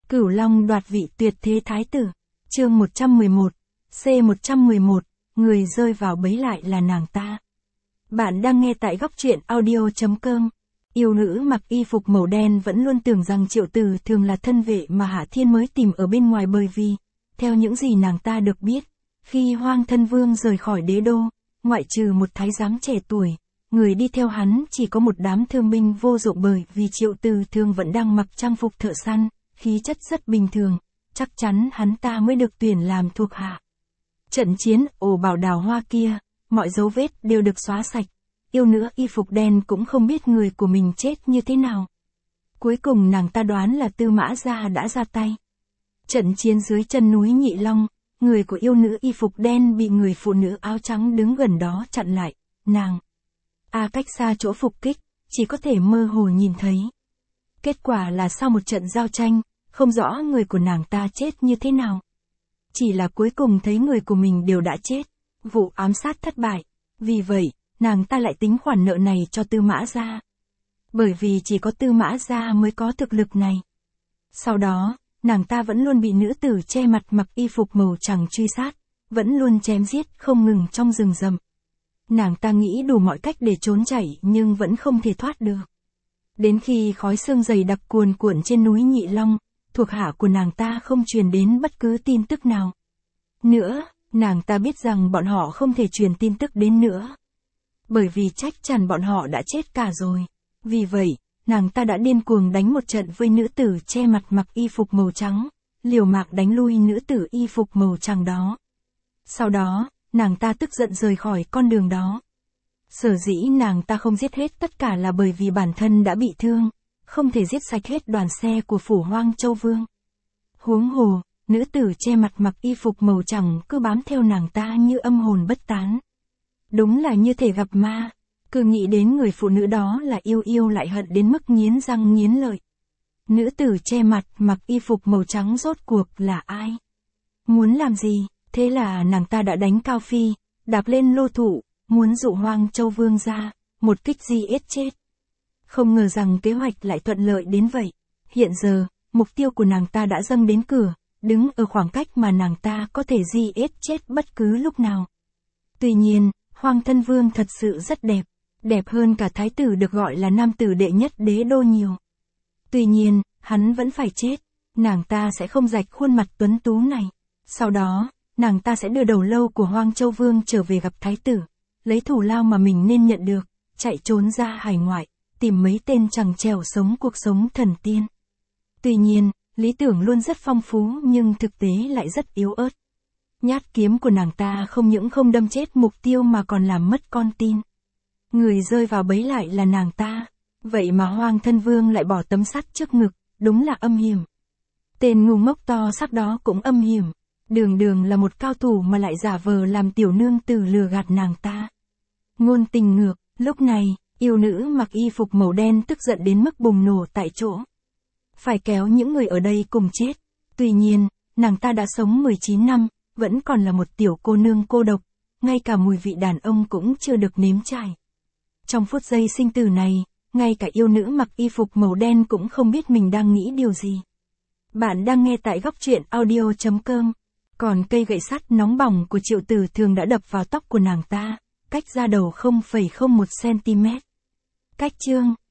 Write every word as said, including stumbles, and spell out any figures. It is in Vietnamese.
Cửu Long đoạt vị tuyệt thế thái tử. Chương một trăm mười một, C một trăm mười một, người rơi vào bẫy lại là nàng ta. Bạn đang nghe tại góc truyện audio chấm com. Yêu nữ mặc y phục màu đen vẫn luôn tưởng rằng Triệu Từ thường là thân vệ mà Hạ Thiên mới tìm ở bên ngoài, bởi vì, theo những gì nàng ta được biết, khi Hoang Thân Vương rời khỏi đế đô, ngoại trừ một thái giám trẻ tuổi, người đi theo hắn chỉ có một đám thương binh vô dụng, bởi vì Triệu Từ thường vẫn đang mặc trang phục thợ săn, khí chất rất bình thường, chắc chắn hắn ta mới được tuyển làm thuộc hạ. Trận chiến ổ bảo đào hoa kia, mọi dấu vết đều được xóa sạch. Yêu nữ y phục đen cũng không biết người của mình chết như thế nào. Cuối cùng nàng ta đoán là Tư Mã Gia đã ra tay. Trận chiến dưới chân núi Nhị Long, người của yêu nữ y phục đen bị người phụ nữ áo trắng đứng gần đó chặn lại. Nàng A à, cách xa chỗ phục kích, chỉ có thể mơ hồ nhìn thấy. Kết quả là sau một trận giao tranh, không rõ người của nàng ta chết như thế nào. Chỉ là cuối cùng thấy người của mình đều đã chết. Vụ ám sát thất bại. Vì vậy, nàng ta lại tính khoản nợ này cho Tư Mã Gia. Bởi vì chỉ có Tư Mã Gia mới có thực lực này. Sau đó, nàng ta vẫn luôn bị nữ tử che mặt mặc y phục màu trắng truy sát, vẫn luôn chém giết không ngừng trong rừng rậm. Nàng ta nghĩ đủ mọi cách để trốn chạy nhưng vẫn không thể thoát được. Đến khi khói sương dày đặc cuồn cuộn trên núi Nhị Long, thuộc hạ của nàng ta không truyền đến bất cứ tin tức nào. Nữa, nàng ta biết rằng bọn họ không thể truyền tin tức đến nữa. Bởi vì chắc chắn bọn họ đã chết cả rồi. Vì vậy, nàng ta đã điên cuồng đánh một trận với nữ tử che mặt mặc y phục màu trắng, liều mạng đánh lui nữ tử y phục màu trắng đó. Sau đó, nàng ta tức giận rời khỏi con đường đó. Sở dĩ nàng ta không giết hết tất cả là bởi vì bản thân đã bị thương, không thể giết sạch hết đoàn xe của phủ Hoang Châu Vương. Huống hồ, nữ tử che mặt mặc y phục màu trắng cứ bám theo nàng ta như âm hồn bất tán. Đúng là như thể gặp ma, cứ nghĩ đến người phụ nữ đó là yêu yêu lại hận đến mức nghiến răng nghiến lợi. Nữ tử che mặt mặc y phục màu trắng rốt cuộc là ai? Muốn làm gì? Thế là nàng ta đã đánh Cao Phi, đạp lên lô thụ, muốn dụ Hoang Châu Vương ra, một kích di ết chết. Không ngờ rằng kế hoạch lại thuận lợi đến vậy. Hiện giờ, mục tiêu của nàng ta đã dâng đến cửa, đứng ở khoảng cách mà nàng ta có thể di ết chết bất cứ lúc nào. Tuy nhiên, Hoang Thân Vương thật sự rất đẹp, đẹp hơn cả thái tử được gọi là nam tử đệ nhất đế đô nhiều. Tuy nhiên, hắn vẫn phải chết, nàng ta sẽ không rạch khuôn mặt tuấn tú này. Sau đó, nàng ta sẽ đưa đầu lâu của Hoang Châu Vương trở về gặp thái tử, lấy thù lao mà mình nên nhận được, chạy trốn ra hải ngoại, tìm mấy tên chằng trèo sống cuộc sống thần tiên. Tuy nhiên, lý tưởng luôn rất phong phú nhưng thực tế lại rất yếu ớt. Nhát kiếm của nàng ta không những không đâm chết mục tiêu mà còn làm mất con tin. Người rơi vào bẫy lại là nàng ta. Vậy mà Hoang Thân Vương lại bỏ tấm sắt trước ngực, đúng là âm hiểm. Tên ngu ngốc to xác đó cũng âm hiểm. Đường đường là một cao thủ mà lại giả vờ làm tiểu nương tử lừa gạt nàng ta. Ngôn tình ngược, lúc này, yêu nữ mặc y phục màu đen tức giận đến mức bùng nổ tại chỗ. Phải kéo những người ở đây cùng chết. Tuy nhiên, nàng ta đã sống mười chín năm, vẫn còn là một tiểu cô nương cô độc, ngay cả mùi vị đàn ông cũng chưa được nếm trải. Trong phút giây sinh tử này, ngay cả yêu nữ mặc y phục màu đen cũng không biết mình đang nghĩ điều gì. Bạn đang nghe tại góc truyện audio chấm com. Còn cây gậy sắt nóng bỏng của Triệu Từ thường đã đập vào tóc của nàng ta, cách ra đầu không phẩy không một xăng ti mét. Cách chương